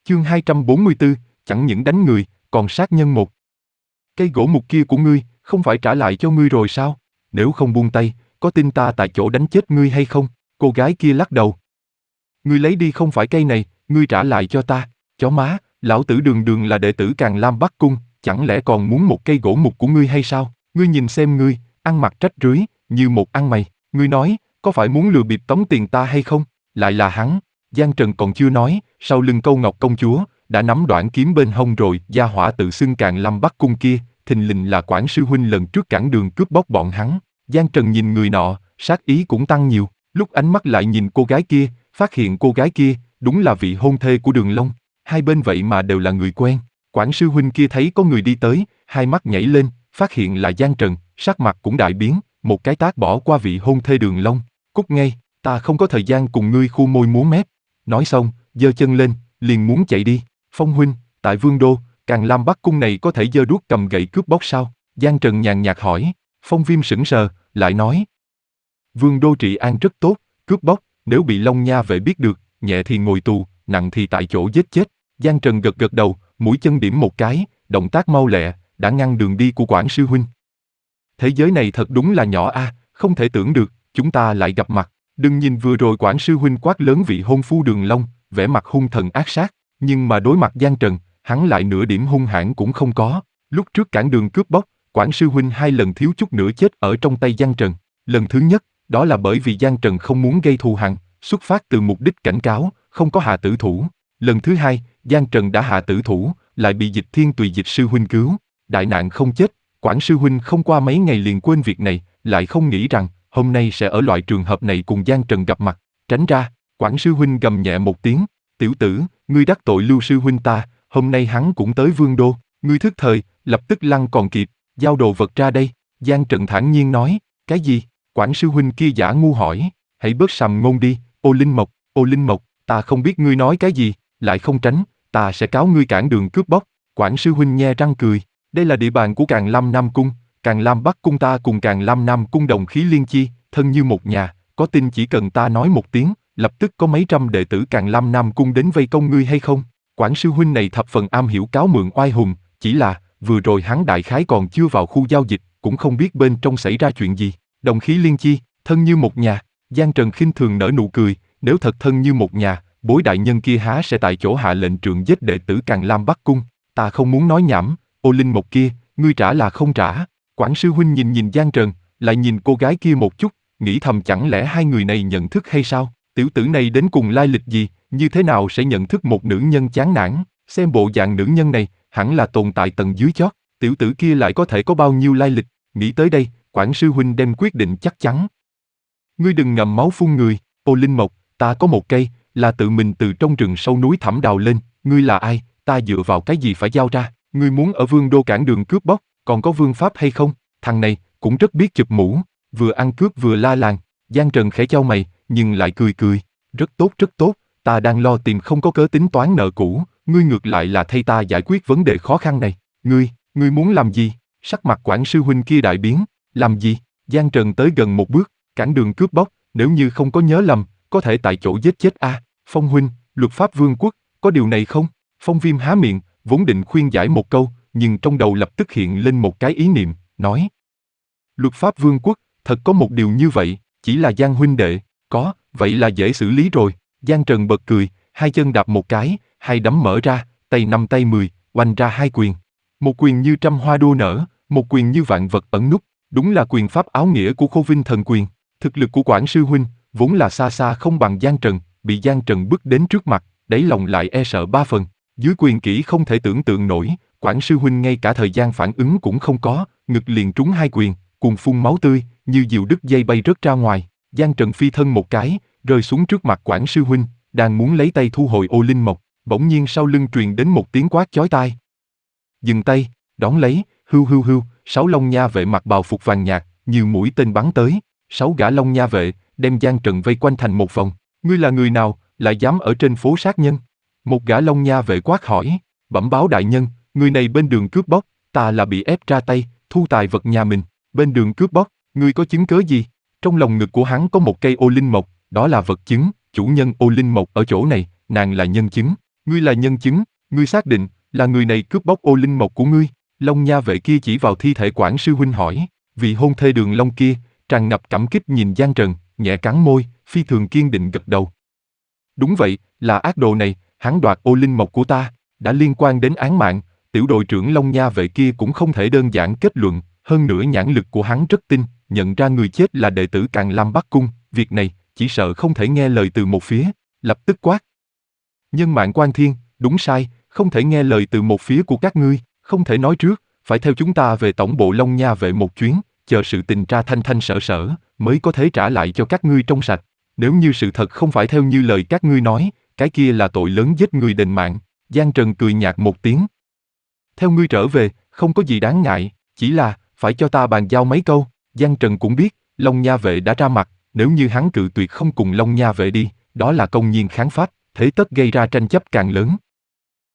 Chương 244, chẳng những đánh người, còn sát nhân một. Cây gỗ mục kia của ngươi, không phải trả lại cho ngươi rồi sao? Nếu không buông tay, có tin ta tại chỗ đánh chết ngươi hay không? Cô gái kia lắc đầu. Ngươi lấy đi không phải cây này, ngươi trả lại cho ta. Chó má, lão tử đường đường là đệ tử Càn Lam Bắc Cung, chẳng lẽ còn muốn một cây gỗ mục của ngươi hay sao? Ngươi nhìn xem ngươi, ăn mặc trách rưới, như một ăn mày. Ngươi nói, có phải muốn lừa bịp tống tiền ta hay không? Lại là hắn. Giang Trần còn chưa nói, sau lưng Câu Ngọc công chúa đã nắm đoạn kiếm bên hông rồi. Gia hỏa tự xưng Càn Lam Bắc Cung kia, thình lình là Quản sư huynh lần trước cản đường cướp bóc bọn hắn. Giang Trần nhìn người nọ, sát ý cũng tăng nhiều. Lúc ánh mắt lại nhìn cô gái kia, phát hiện cô gái kia đúng là vị hôn thê của Đường Long. Hai bên vậy mà đều là người quen. Quản sư huynh kia thấy có người đi tới, hai mắt nhảy lên, phát hiện là Giang Trần, sắc mặt cũng đại biến, một cái tát bỏ qua vị hôn thê Đường Long. Cút ngay, ta không có thời gian cùng ngươi khu môi múa mép. Nói xong, giơ chân lên, liền muốn chạy đi. Phong huynh, tại Vương Đô, Càn Lam Bắc Cung này có thể giơ đuốc cầm gậy cướp bóc sao? Giang Trần nhàn nhạt hỏi. Phong Viêm sững sờ, lại nói. Vương Đô trị an rất tốt, cướp bóc, nếu bị Long Nha vệ biết được, nhẹ thì ngồi tù, nặng thì tại chỗ giết chết. Giang Trần gật gật đầu, mũi chân điểm một cái, động tác mau lẹ, đã ngăn đường đi của Quản sư huynh. Thế giới này thật đúng là nhỏ a, không thể tưởng được, chúng ta lại gặp mặt. Đừng nhìn vừa rồi Quản sư huynh quát lớn vị hôn phu Đường Long, vẻ mặt hung thần ác sát, nhưng mà đối mặt Giang Trần, hắn lại nửa điểm hung hãn cũng không có. Lúc trước cản đường cướp bóc, Quản sư huynh hai lần thiếu chút nữa chết ở trong tay Giang Trần. Lần thứ nhất, đó là bởi vì Giang Trần không muốn gây thù hằn, xuất phát từ mục đích cảnh cáo, không có hạ tử thủ. Lần thứ hai, Giang Trần đã hạ tử thủ, lại bị Dịch Thiên Tùy Dịch sư huynh cứu. Đại nạn không chết, Quản sư huynh không qua mấy ngày liền quên việc này, lại không nghĩ rằng hôm nay sẽ ở loại trường hợp này cùng Giang Trần gặp mặt. Tránh ra, Quản sư huynh gầm nhẹ một tiếng, tiểu tử, ngươi đắc tội Lưu sư huynh ta, hôm nay hắn cũng tới Vương Đô, ngươi thức thời, lập tức lăn còn kịp, giao đồ vật ra đây. Giang Trần thản nhiên nói, cái gì? Quản sư huynh kia giả ngu hỏi, hãy bớt sàm ngôn đi, Ô Linh Mộc, ta không biết ngươi nói cái gì, lại không tránh, ta sẽ cáo ngươi cản đường cướp bóc. Quản sư huynh nhe răng cười, đây là địa bàn của Càn Lam Nam Cung, Càn Lam Bắc Cung ta cùng Càn Lam Nam Cung đồng khí liên chi, thân như một nhà, có tin chỉ cần ta nói một tiếng, lập tức có mấy trăm đệ tử Càn Lam Nam Cung đến vây công ngươi hay không? Quản sư huynh này thập phần am hiểu cáo mượn oai hùng, chỉ là, vừa rồi hắn đại khái còn chưa vào khu giao dịch, cũng không biết bên trong xảy ra chuyện gì. Đồng khí liên chi, thân như một nhà. Giang Trần khinh thường nở nụ cười, nếu thật thân như một nhà, Bối đại nhân kia há sẽ tại chỗ hạ lệnh trượng giết đệ tử Càn Lam Bắc Cung. Ta không muốn nói nhảm, Ô Linh Mộc kia, ngươi trả là không trả. Quản sư huynh nhìn Giang Trần, lại nhìn cô gái kia một chút, nghĩ thầm chẳng lẽ hai người này nhận thức hay sao? Tiểu tử này đến cùng lai lịch gì, như thế nào sẽ nhận thức một nữ nhân chán nản? Xem bộ dạng nữ nhân này, hẳn là tồn tại tầng dưới chót. Tiểu tử kia lại có thể có bao nhiêu lai lịch? Nghĩ tới đây, Quản sư huynh đem quyết định chắc chắn. Ngươi đừng ngậm máu phun người, Ô Linh Mộc, ta có một cây, là tự mình từ trong rừng sâu núi thẳm đào lên, ngươi là ai, ta dựa vào cái gì phải giao ra? Ngươi muốn ở Vương Đô cản đường cướp bóc, còn có vương pháp hay không? Thằng này cũng rất biết chụp mũ, vừa ăn cướp vừa la làng. Giang Trần khẽ chau mày, nhưng lại cười, rất tốt, ta đang lo tìm không có cớ tính toán nợ cũ, ngươi ngược lại là thay ta giải quyết vấn đề khó khăn này. Ngươi muốn làm gì? Sắc mặt Quản sư huynh kia đại biến. Làm gì? Giang Trần tới gần một bước, cản đường cướp bóc, nếu như không có nhớ lầm, có thể tại chỗ giết chết a. Phong huynh, luật pháp vương quốc, có điều này không? Phong Viêm há miệng, vốn định khuyên giải một câu, nhưng trong đầu lập tức hiện lên một cái ý niệm, nói. Luật pháp vương quốc, thật có một điều như vậy, chỉ là Giang huynh đệ, có, vậy là dễ xử lý rồi. Giang Trần bật cười, hai chân đạp một cái, hai đấm mở ra, tay 5 tay 10, oanh ra hai quyền. Một quyền như trăm hoa đua nở, một quyền như vạn vật ẩn núp, đúng là quyền pháp áo nghĩa của Khô Vinh thần quyền. Thực lực của Quản sư huynh vốn là xa xa không bằng Giang Trần, bị Giang Trần bước đến trước mặt, đáy lòng lại e sợ ba phần. Dưới quyền kỹ không thể tưởng tượng nổi, Quản sư huynh ngay cả thời gian phản ứng cũng không có, ngực liền trúng hai quyền, cùng phun máu tươi, như diều đứt dây bay rớt ra ngoài. Giang Trần phi thân một cái, rơi xuống trước mặt Quản sư huynh, đang muốn lấy tay thu hồi Ô Linh Mộc, bỗng nhiên sau lưng truyền đến một tiếng quát chói tai. Dừng tay, đón lấy, hưu, 6 Long Nha vệ mặc bào phục vàng nhạt, như mũi tên bắn tới, 6 gã Long Nha vệ đem Giang Trần vây quanh thành một vòng. Ngươi là người nào, lại dám ở trên phố sát nhân? Một gã Long Nha vệ quát hỏi. Bẩm báo đại nhân, người này bên đường cướp bóc, ta là bị ép ra tay, thu tài vật nhà mình. Bên đường cướp bóc, ngươi có chứng cớ gì? Trong lòng ngực của hắn có một cây Ô Linh Mộc, đó là vật chứng, chủ nhân Ô Linh Mộc ở chỗ này, nàng là nhân chứng. Ngươi là nhân chứng, ngươi xác định, là người này cướp bóc ô linh mộc của ngươi. Long Nha vệ kia chỉ vào thi thể Quản sư huynh hỏi, vị hôn thê Đường Long kia, tràn ngập cảm kích nhìn Giang Trần, nhẹ cắn môi, phi thường kiên định gật đầu. Đúng vậy, là ác đồ này, hắn đoạt ô linh mộc của ta, đã liên quan đến án mạng, tiểu đội trưởng Long Nha vệ kia cũng không thể đơn giản kết luận, hơn nữa nhãn lực của hắn rất tinh, nhận ra người chết là đệ tử Càn Lam Bắc Cung, việc này, chỉ sợ không thể nghe lời từ một phía, lập tức quát. Nhân mạng quan thiên, đúng sai, không thể nghe lời từ một phía của các ngươi, không thể nói trước, phải theo chúng ta về tổng bộ Long Nha vệ một chuyến, chờ sự tình tra thanh thanh sở sở, mới có thể trả lại cho các ngươi trong sạch. Nếu như sự thật không phải theo như lời các ngươi nói, cái kia là tội lớn giết người đền mạng. Giang Trần cười nhạt một tiếng. Theo ngươi trở về, không có gì đáng ngại, chỉ là, phải cho ta bàn giao mấy câu. Giang Trần cũng biết, Long Nha vệ đã ra mặt, nếu như hắn cự tuyệt không cùng Long Nha vệ đi, đó là công nhiên kháng pháp, thế tất gây ra tranh chấp càng lớn.